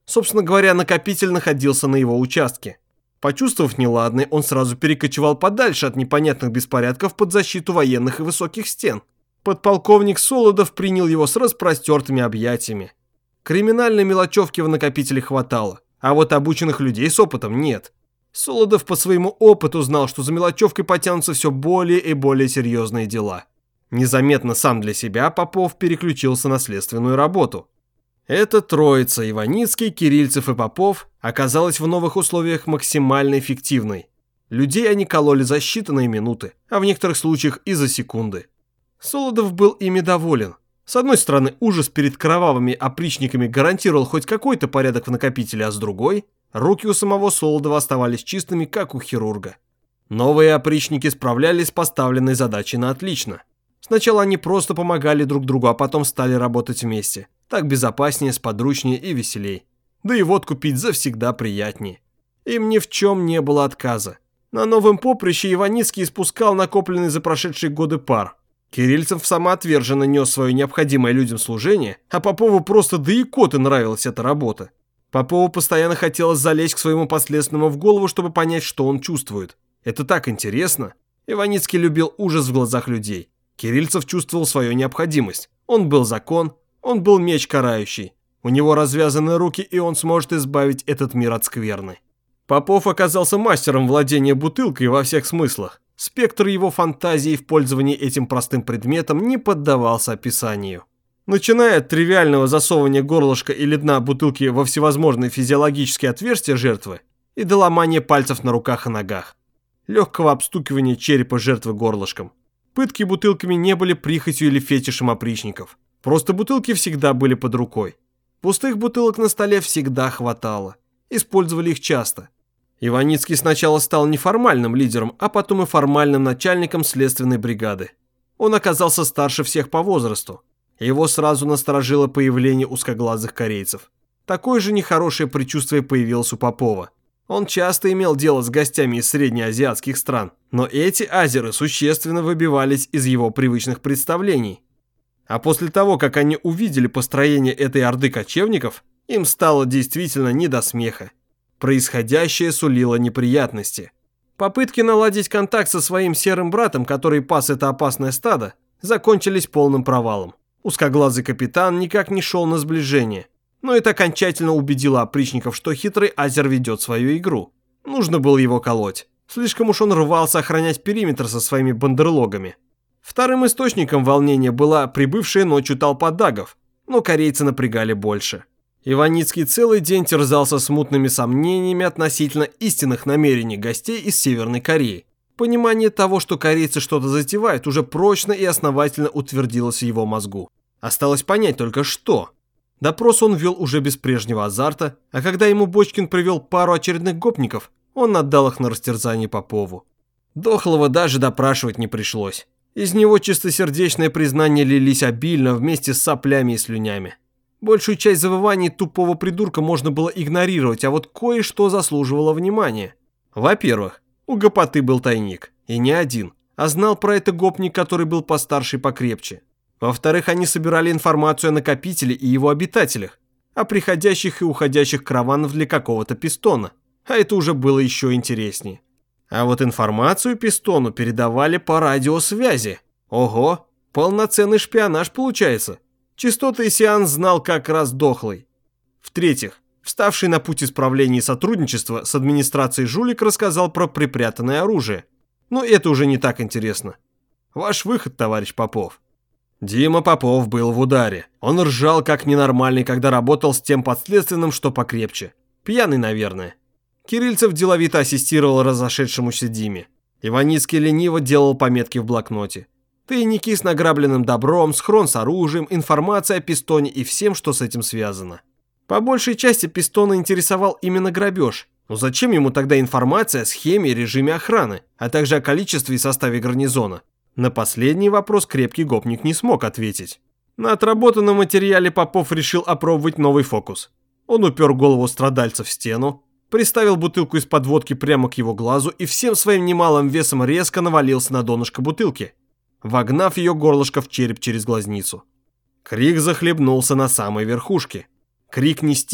Собственно говоря, накопитель находился на его участке. Почувствовав неладное, он сразу перекочевал подальше от непонятных беспорядков под защиту военных и высоких стен. Подполковник Солодов принял его с распростертыми объятиями. Криминальной мелочевки в накопителе хватало, а вот обученных людей с опытом нет. Солодов по своему опыту знал, что за мелочевкой потянутся все более и более серьезные дела. Незаметно сам для себя Попов переключился на следственную работу. Эта троица, Иваницкий, Кирильцев и Попов, оказалась в новых условиях максимально эффективной. Людей они кололи за считанные минуты, а в некоторых случаях и за секунды. Солодов был ими доволен. С одной стороны, ужас перед кровавыми опричниками гарантировал хоть какой-то порядок в накопителе, а с другой, руки у самого Солодова оставались чистыми, как у хирурга. Новые опричники справлялись с поставленной задачей на отлично. Сначала они просто помогали друг другу, а потом стали работать вместе. Так безопаснее, сподручнее и веселей. Да и водку пить завсегда приятнее. Им ни в чем не было отказа. На новом поприще Иваницкий испускал накопленный за прошедшие годы пар. Кирильцев самоотверженно нес свое необходимое людям служение, а Попову просто да икоты нравилась эта работа. Попову постоянно хотелось залезть к своему подследственному в голову, чтобы понять, что он чувствует. Это так интересно. Иваницкий любил ужас в глазах людей. Кирильцев чувствовал свою необходимость. Он был закон, он был меч карающий. У него развязаны руки, и он сможет избавить этот мир от скверны. Попов оказался мастером владения бутылкой во всех смыслах. Спектр его фантазии в пользовании этим простым предметом не поддавался описанию. Начиная от тривиального засовывания горлышка или дна бутылки во всевозможные физиологические отверстия жертвы и до ломания пальцев на руках и ногах. Легкого обстукивания черепа жертвы горлышком. Пытки бутылками не были прихотью или фетишем опричников. Просто бутылки всегда были под рукой. Пустых бутылок на столе всегда хватало. Использовали их часто. Иваницкий сначала стал неформальным лидером, а потом и формальным начальником следственной бригады. Он оказался старше всех по возрасту. Его сразу насторожило появление узкоглазых корейцев. Такое же нехорошее предчувствие появилось у Попова. Он часто имел дело с гостями из среднеазиатских стран, но эти азеры существенно выбивались из его привычных представлений. А после того, как они увидели построение этой орды кочевников, им стало действительно не до смеха. Происходящее сулило неприятности. Попытки наладить контакт со своим серым братом, который пас это опасное стадо, закончились полным провалом. Узкоглазый капитан никак не шел на сближение. Но это окончательно убедило опричников, что хитрый азер ведет свою игру. Нужно было его колоть. Слишком уж он рвался охранять периметр со своими бандерлогами. Вторым источником волнения была прибывшая ночью толпа дагов, но корейцы напрягали больше. Иваницкий целый день терзался смутными сомнениями относительно истинных намерений гостей из Северной Кореи. Понимание того, что корейцы что-то затевают, уже прочно и основательно утвердилось в его мозгу. Осталось понять только что. Допрос он вел уже без прежнего азарта, а когда ему Бочкин привел пару очередных гопников, он отдал их на растерзание Попову. Дохлого даже допрашивать не пришлось. Из него чистосердечные признания лились обильно вместе с соплями и слюнями. Большую часть завываний тупого придурка можно было игнорировать, а вот кое-что заслуживало внимания. Во-первых, у гопоты был тайник, и не один, а знал про это гопник, который был постарше и покрепче. Во-вторых, они собирали информацию о накопителе и его обитателях, о приходящих и уходящих караванах для какого-то пистона, а это уже было еще интереснее. А вот информацию пистону передавали по радиосвязи. Ого, полноценный шпионаж получается. Частоты сеанс знал как раз дохлый. В-третьих, вставший на путь исправления и сотрудничества с администрацией жулик рассказал про припрятанное оружие. Но это уже не так интересно. Ваш выход, товарищ Попов. Дима Попов был в ударе. Он ржал как ненормальный, когда работал с тем подследственным, что покрепче. Пьяный, наверное. Кирильцев деловито ассистировал разошедшемуся Диме. Иваницкий лениво делал пометки в блокноте. Тайники с награбленным добром, схрон с оружием, информация о пистоне и всем, что с этим связано. По большей части пистона интересовал именно грабеж. Но зачем ему тогда информация о схеме и режиме охраны, а также о количестве и составе гарнизона? На последний вопрос крепкий гопник не смог ответить. На отработанном материале Попов решил опробовать новый фокус. Он упер голову страдальца в стену, приставил бутылку из-под водки прямо к его глазу и всем своим немалым весом резко навалился на донышко бутылки, вогнав ее горлышко в череп через глазницу. Крик захлебнулся на самой верхушке. Крик не стих,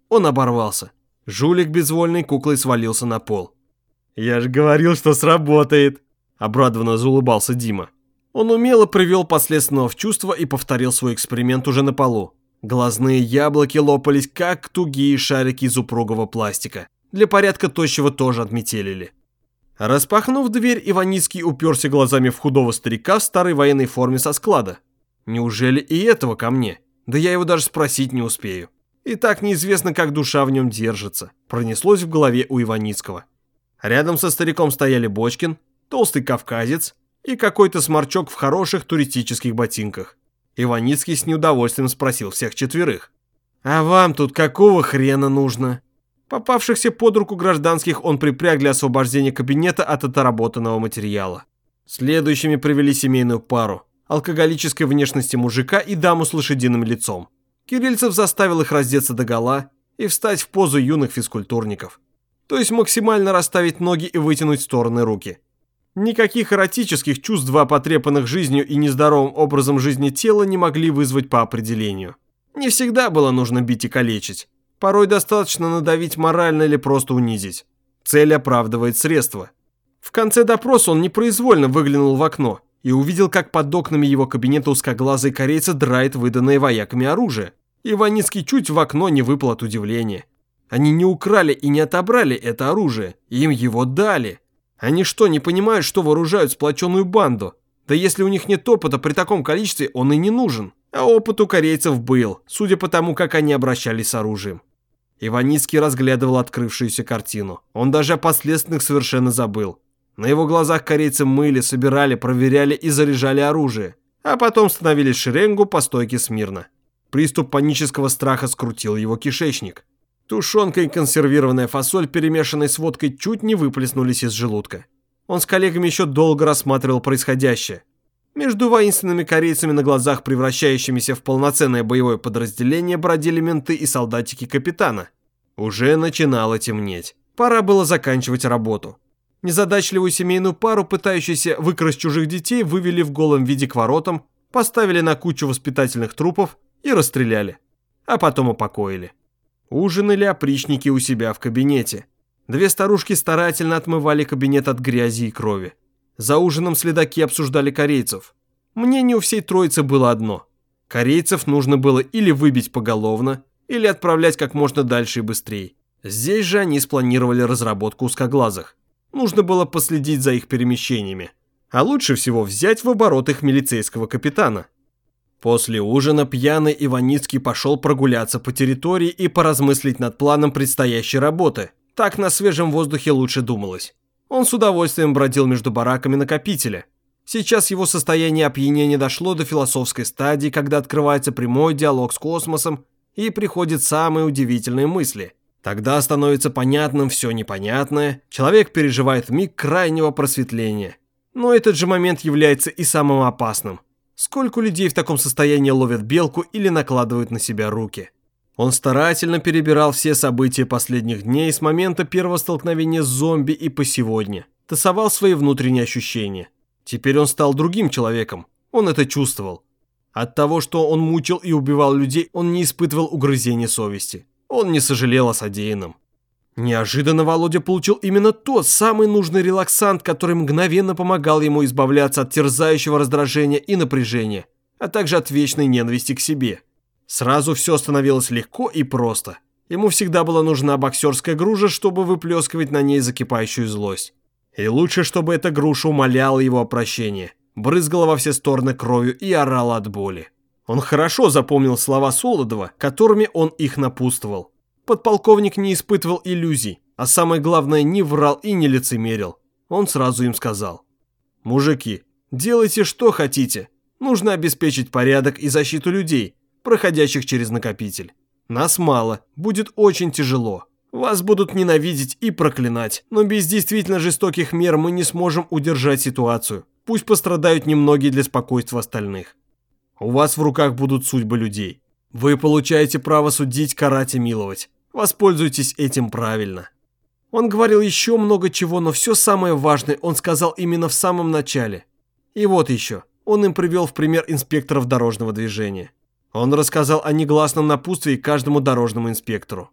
Он оборвался. Жулик безвольной куклой свалился на пол. «Я же говорил, что сработает!» – обрадованно заулыбался Дима. Он умело привел подследственного в чувство и повторил свой эксперимент уже на полу. Глазные яблоки лопались, как тугие шарики из упругого пластика. Для порядка тощего тоже отметелили. Распахнув дверь, Иваницкий уперся глазами в худого старика в старой военной форме со склада. Неужели и этого ко мне? Да я его даже спросить не успею. И так неизвестно, как душа в нем держится. Пронеслось в голове у Иваницкого. Рядом со стариком стояли Бочкин, толстый кавказец и какой-то сморчок в хороших туристических ботинках. Иваницкий с неудовольствием спросил всех четверых: «А вам тут какого хрена нужно?» Попавшихся под руку гражданских он припряг для освобождения кабинета от отработанного материала. Следующими привели семейную пару – алкоголической внешности мужика и даму с лошадиным лицом. Кирильцев заставил их раздеться догола и встать в позу юных физкультурников. То есть максимально расставить ноги и вытянуть в стороны руки. Никаких эротических чувств два потрепанных жизнью и нездоровым образом жизни тела не могли вызвать по определению. Не всегда было нужно бить и калечить. Порой достаточно надавить морально или просто унизить. Цель оправдывает средства. В конце допроса он непроизвольно выглянул в окно и увидел, как под окнами его кабинета узкоглазый корейца драет выданное вояками оружие. Иваницкий чуть в окно не выпал от удивления. Они не украли и не отобрали это оружие, им его дали. Они что, не понимают, что вооружают сплоченную банду? Да если у них нет опыта при таком количестве, он и не нужен. А опыт у корейцев был, судя по тому, как они обращались с оружием. Иваницкий разглядывал открывшуюся картину. Он даже о последственных совершенно забыл. На его глазах корейцы мыли, собирали, проверяли и заряжали оружие. А потом становились в шеренгу по стойке смирно. Приступ панического страха скрутил его кишечник. Тушенка и консервированная фасоль, перемешанная с водкой, чуть не выплеснулись из желудка. Он с коллегами еще долго рассматривал происходящее. Между воинственными корейцами на глазах, превращающимися в полноценное боевое подразделение, бродили менты и солдатики капитана. Уже начинало темнеть. Пора было заканчивать работу. Незадачливую семейную пару, пытающуюся выкрасть чужих детей, вывели в голом виде к воротам, поставили на кучу воспитательных трупов и расстреляли. А потом упокоили. Ужинали опричники у себя в кабинете. Две старушки старательно отмывали кабинет от грязи и крови. За ужином следаки обсуждали корейцев. Мнение у всей троицы было одно. Корейцев нужно было или выбить поголовно, или отправлять как можно дальше и быстрее. Здесь же они спланировали разработку узкоглазых. Нужно было последить за их перемещениями. А лучше всего взять в оборот их милицейского капитана. После ужина пьяный Иваницкий пошел прогуляться по территории и поразмыслить над планом предстоящей работы. Так на свежем воздухе лучше думалось. Он с удовольствием бродил между бараками накопителя. Сейчас его состояние опьянения дошло до философской стадии, когда открывается прямой диалог с космосом и приходят самые удивительные мысли. Тогда становится понятным все непонятное, человек переживает миг крайнего просветления. Но этот же момент является и самым опасным. Сколько людей в таком состоянии ловят белку или накладывают на себя руки? Он старательно перебирал все события последних дней с момента первого столкновения с зомби и по сегодня. Тасовал свои внутренние ощущения. Теперь он стал другим человеком. Он это чувствовал. От того, что он мучил и убивал людей, он не испытывал угрызения совести. Он не сожалел о содеянном. Неожиданно Володя получил именно тот самый нужный релаксант, который мгновенно помогал ему избавляться от терзающего раздражения и напряжения, а также от вечной ненависти к себе. Сразу все становилось легко и просто. Ему всегда была нужна боксерская груша, чтобы выплескивать на ней закипающую злость. И лучше, чтобы эта груша умоляла его о прощении, брызгала во все стороны кровью и орала от боли. Он хорошо запомнил слова Солодова, которыми он их напутствовал. Подполковник не испытывал иллюзий, а самое главное, не врал и не лицемерил. Он сразу им сказал: «Мужики, делайте что хотите. Нужно обеспечить порядок и защиту людей, проходящих через накопитель. Нас мало, будет очень тяжело. Вас будут ненавидеть и проклинать, но без действительно жестоких мер мы не сможем удержать ситуацию. Пусть пострадают немногие для спокойствия остальных. У вас в руках будут судьбы людей. Вы получаете право судить, карать и миловать. Воспользуйтесь этим правильно». Он говорил еще много чего, но все самое важное он сказал именно в самом начале. И вот еще. Он им привел в пример инспекторов дорожного движения. Он рассказал о негласном напутствии каждому дорожному инспектору.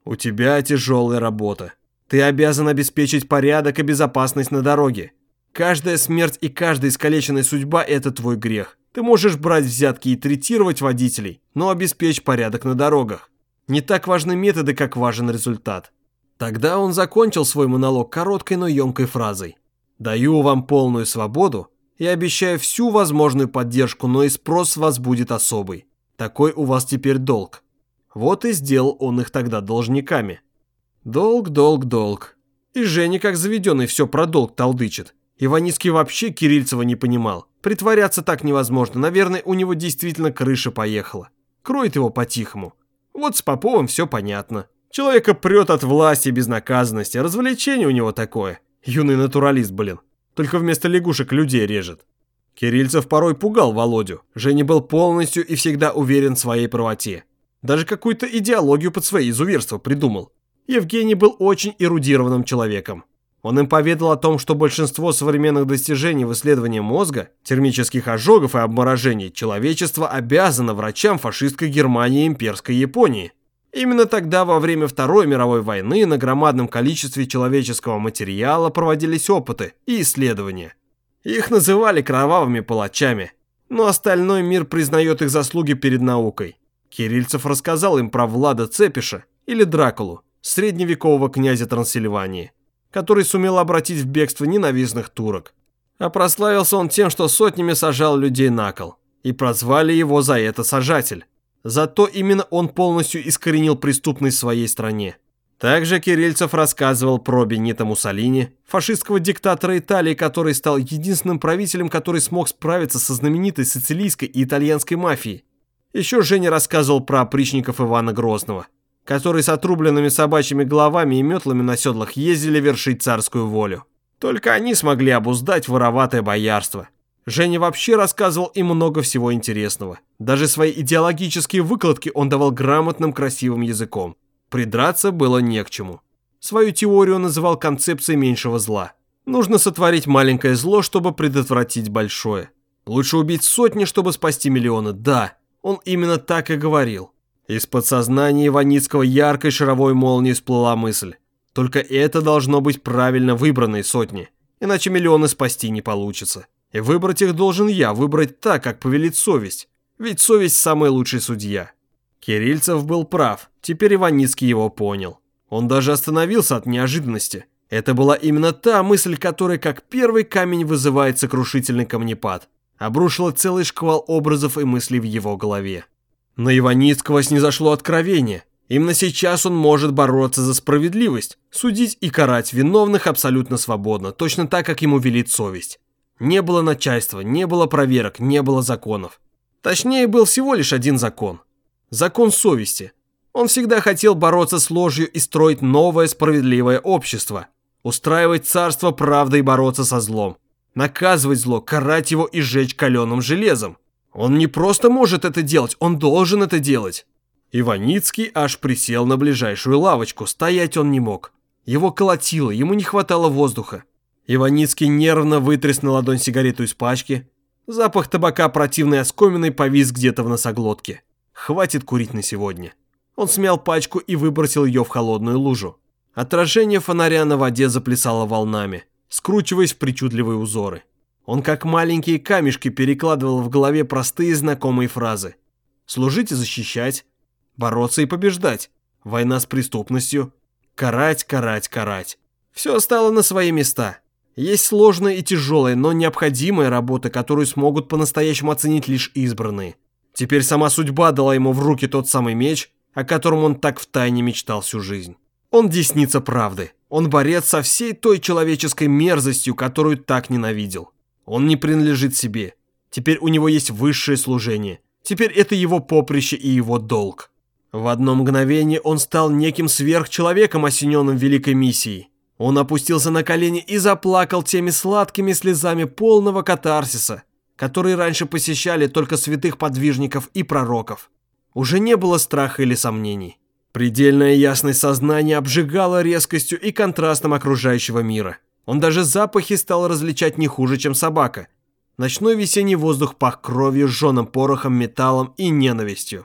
У тебя тяжелая работа. Ты обязан обеспечить порядок и безопасность на дороге. Каждая смерть и каждая искалеченная судьба – это твой грех. Ты можешь брать взятки и третировать водителей, но обеспечь порядок на дорогах. Не так важны методы, как важен результат. Тогда он закончил свой монолог короткой, но емкой фразой. «Даю вам полную свободу и обещаю всю возможную поддержку, но и спрос с вас будет особый. Такой у вас теперь долг». Вот и сделал он их тогда должниками. Долг, долг, долг. И Женя, как заведенный, все про долг толдычит. Иваницкий вообще Кирильцева не понимал. Притворяться так невозможно. Наверное, у него действительно крыша поехала. Кроет его по-тихому. Вот с Поповым все понятно. Человека прет от власти и безнаказанности. Развлечение у него такое. Юный натуралист, блин. Только вместо лягушек людей режет. Кирильцев порой пугал Володю. Женя был полностью и всегда уверен в своей правоте. Даже какую-то идеологию под свои изуверства придумал. Евгений был очень эрудированным человеком. Он им поведал о том, что большинство современных достижений в исследовании мозга, термических ожогов и обморожений человечество обязано врачам фашистской Германии и имперской Японии. Именно тогда, во время Второй мировой войны, на громадном количестве человеческого материала проводились опыты и исследования. Их называли кровавыми палачами, но остальной мир признает их заслуги перед наукой. Кирильцев рассказал им про Влада Цепиша или Дракулу, средневекового князя Трансильвании, который сумел обратить в бегство ненавистных турок. А прославился он тем, что сотнями сажал людей на кол, и прозвали его за это сажатель. Зато именно он полностью искоренил преступность в своей стране. Также Кирильцев рассказывал про Бенито Муссолини, фашистского диктатора Италии, который стал единственным правителем, который смог справиться со знаменитой сицилийской и итальянской мафией. Еще Женя рассказывал про опричников Ивана Грозного, которые с отрубленными собачьими головами и метлами на седлах ездили вершить царскую волю. Только они смогли обуздать вороватое боярство. Женя вообще рассказывал им много всего интересного. Даже свои идеологические выкладки он давал грамотным, красивым языком. Придраться было не к чему. Свою теорию он называл концепцией меньшего зла. Нужно сотворить маленькое зло, чтобы предотвратить большое. Лучше убить сотни, чтобы спасти миллионы. Да, он именно так и говорил. Из подсознания Иваницкого яркой шаровой молнией всплыла мысль. Только это должно быть правильно выбранные сотни, иначе миллионы спасти не получится. И выбрать их должен я, выбрать так, как повелит совесть. Ведь совесть самый лучший судья. Кирильцев был прав, теперь Иваницкий его понял. Он даже остановился от неожиданности. Это была именно та мысль, которая как первый камень вызывает сокрушительный камнепад. Обрушила целый шквал образов и мыслей в его голове. На Иваницкого снизошло откровение. Именно сейчас он может бороться за справедливость, судить и карать виновных абсолютно свободно, точно так, как ему велит совесть. Не было начальства, не было проверок, не было законов. Точнее, был всего лишь один закон. Закон совести. Он всегда хотел бороться с ложью и строить новое справедливое общество. Устраивать царство правды и бороться со злом. Наказывать зло, карать его и сжечь каленым железом. Он не просто может это делать, он должен это делать. Иваницкий аж присел на ближайшую лавочку, стоять он не мог. Его колотило, ему не хватало воздуха. Иваницкий нервно вытряс на ладонь сигарету из пачки. Запах табака противной оскоминой повис где-то в носоглотке. Хватит курить на сегодня. Он смял пачку и выбросил ее в холодную лужу. Отражение фонаря на воде заплясало волнами, скручиваясь в причудливые узоры. Он как маленькие камешки перекладывал в голове простые знакомые фразы. Служить и защищать, бороться и побеждать, война с преступностью, карать, карать, карать. Все стало на свои места. Есть сложная и тяжелая, но необходимая работа, которую смогут по-настоящему оценить лишь избранные. Теперь сама судьба дала ему в руки тот самый меч, о котором он так втайне мечтал всю жизнь. Он десница правды. Он борец со всей той человеческой мерзостью, которую так ненавидел. Он не принадлежит себе. Теперь у него есть высшее служение. Теперь это его поприще и его долг. В одно мгновение он стал неким сверхчеловеком, осененным великой миссией. Он опустился на колени и заплакал теми сладкими слезами полного катарсиса, которые раньше посещали только святых подвижников и пророков. Уже не было страха или сомнений. Предельная ясность сознания обжигала резкостью и контрастом окружающего мира. Он даже запахи стал различать не хуже, чем собака. Ночной весенний воздух пах кровью, сжёным порохом, металлом и ненавистью.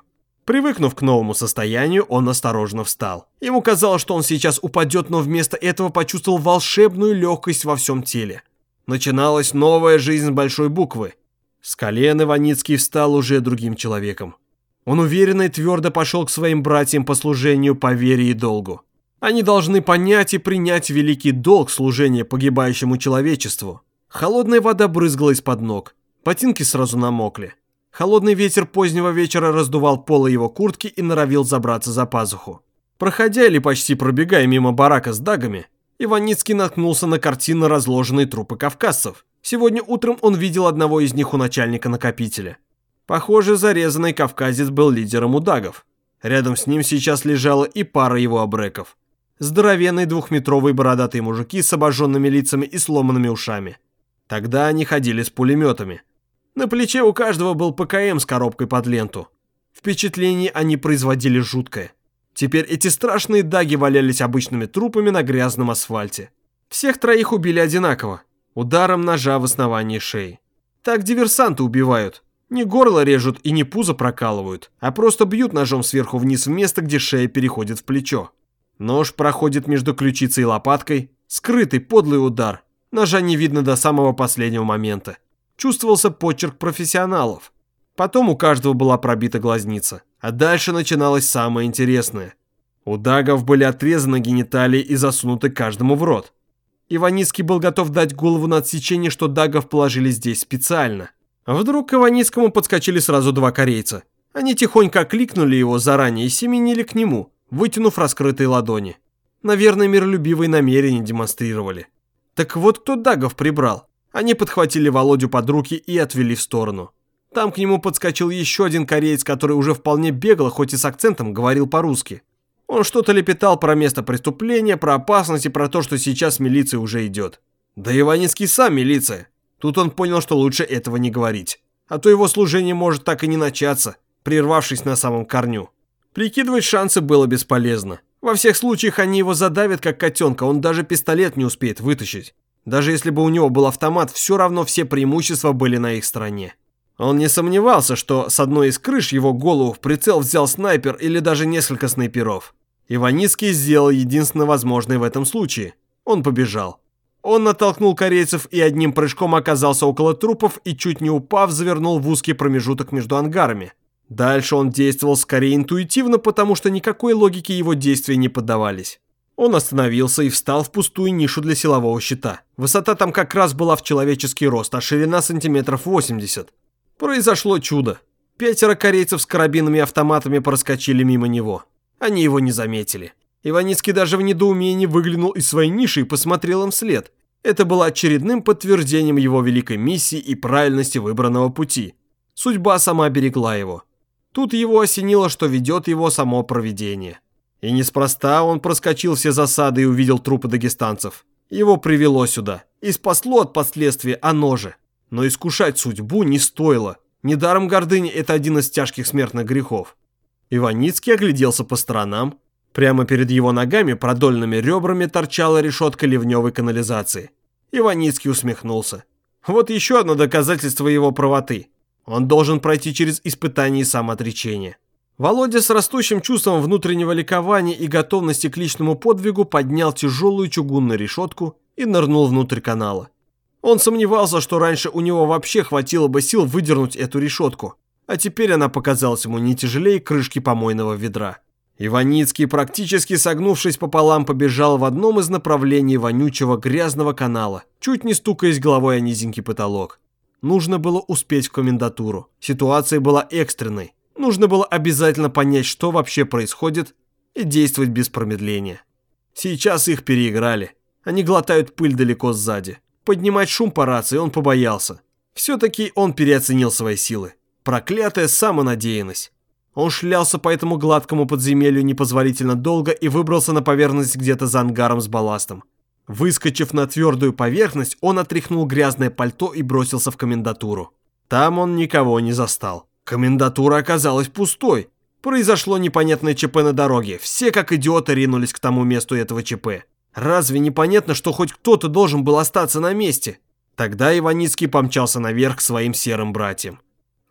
Привыкнув к новому состоянию, он осторожно встал. Ему казалось, что он сейчас упадет, но вместо этого почувствовал волшебную легкость во всем теле. Начиналась новая жизнь с большой буквы. С колен Иваницкий встал уже другим человеком. Он уверенно и твердо пошел к своим братьям по служению по вере и долгу. Они должны понять и принять великий долг служения погибающему человечеству. Холодная вода брызгала из-под ног. Ботинки сразу намокли. Холодный ветер позднего вечера раздувал полы его куртки и норовил забраться за пазуху. Проходя или почти пробегая мимо барака с дагами, Иваницкий наткнулся на картинно разложенные трупы кавказцев. Сегодня утром он видел одного из них у начальника накопителя. Похоже, зарезанный кавказец был лидером у дагов. Рядом с ним сейчас лежала и пара его абреков. Здоровенные двухметровые бородатые мужики с обожженными лицами и сломанными ушами. Тогда они ходили с пулеметами. На плече у каждого был ПКМ с коробкой под ленту. Впечатление они производили жуткое. Теперь эти страшные даги валялись обычными трупами на грязном асфальте. Всех троих убили одинаково, ударом ножа в основании шеи. Так диверсанты убивают. Не горло режут и не пузо прокалывают, а просто бьют ножом сверху вниз в место, где шея переходит в плечо. Нож проходит между ключицей и лопаткой. Скрытый подлый удар. Ножа не видно до самого последнего момента. Чувствовался почерк профессионалов. Потом у каждого была пробита глазница. А дальше начиналось самое интересное. У дагов были отрезаны гениталии и засунуты каждому в рот. Иваницкий был готов дать голову на отсечение, что дагов положили здесь специально. Вдруг к Иваницкому подскочили сразу два корейца. Они тихонько окликнули его заранее и семенили к нему, вытянув раскрытые ладони. Наверное, миролюбивые намерения демонстрировали. Так вот кто дагов прибрал. Они подхватили Володю под руки и отвели в сторону. Там к нему подскочил еще один кореец, который уже вполне бегло, хоть и с акцентом, говорил по-русски. Он что-то лепетал про место преступления, про опасность и про то, что сейчас милиция уже идет. Да Иваницкий сам милиция. Тут он понял, что лучше этого не говорить. А то его служение может так и не начаться, прервавшись на самом корню. Прикидывать шансы было бесполезно. Во всех случаях они его задавят, как котенка, он даже пистолет не успеет вытащить. Даже если бы у него был автомат, все равно все преимущества были на их стороне. Он не сомневался, что с одной из крыш его голову в прицел взял снайпер или даже несколько снайперов. Иваницкий сделал единственно возможное в этом случае. Он побежал. Он натолкнул корейцев и одним прыжком оказался около трупов и, чуть не упав, завернул в узкий промежуток между ангарами. Дальше он действовал скорее интуитивно, потому что никакой логике его действия не поддавались. Он остановился и встал в пустую нишу для силового щита. Высота там как раз была в человеческий рост, а ширина сантиметров восемьдесят. Произошло чудо. Пятеро корейцев с карабинами и автоматами проскочили мимо него. Они его не заметили. Иваницкий даже в недоумении выглянул из своей ниши и посмотрел им вслед. Это было очередным подтверждением его великой миссии и правильности выбранного пути. Судьба сама берегла его. Тут его осенило, что ведет его само провидение. И неспроста он проскочил все засады и увидел трупы дагестанцев. Его привело сюда. И спасло от последствий оно же. Но искушать судьбу не стоило. Недаром гордыня – это один из тяжких смертных грехов. Иваницкий огляделся по сторонам. Прямо перед его ногами продольными ребрами торчала решетка ливневой канализации. Иваницкий усмехнулся. Вот еще одно доказательство его правоты. Он должен пройти через испытание и самоотречение. Володя с растущим чувством внутреннего ликования и готовности к личному подвигу поднял тяжелую чугунную решетку и нырнул внутрь канала. Он сомневался, что раньше у него вообще хватило бы сил выдернуть эту решетку, а теперь она показалась ему не тяжелее крышки помойного ведра. Иваницкий, практически согнувшись пополам, побежал в одном из направлений вонючего грязного канала, чуть не стукаясь головой о низенький потолок. Нужно было успеть в комендатуру. Ситуация была экстренной. Нужно было обязательно понять, что вообще происходит, и действовать без промедления. Сейчас их переиграли. Они глотают пыль далеко сзади. Поднимать шум по рации он побоялся. Все-таки он переоценил свои силы. Проклятая самонадеянность. Он шлялся по этому гладкому подземелью непозволительно долго и выбрался на поверхность где-то за ангаром с балластом. Выскочив на твердую поверхность, он отряхнул грязное пальто и бросился в комендатуру. Там он никого не застал. Комендатура оказалась пустой. Произошло непонятное ЧП на дороге. Все как идиоты ринулись к тому месту этого ЧП. Разве непонятно, что хоть кто-то должен был остаться на месте? Тогда Иваницкий помчался наверх к своим серым братьям.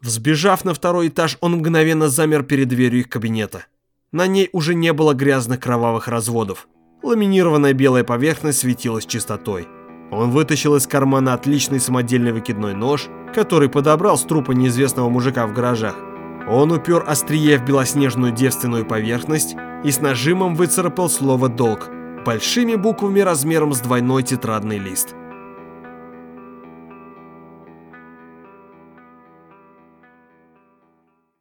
Взбежав на второй этаж, он мгновенно замер перед дверью их кабинета. На ней уже не было грязных кровавых разводов. Ламинированная белая поверхность светилась чистотой. Он вытащил из кармана отличный самодельный выкидной нож, который подобрал с трупа неизвестного мужика в гаражах. Он упер острие в белоснежную девственную поверхность и с нажимом выцарапал слово «долг» большими буквами размером с двойной тетрадный лист.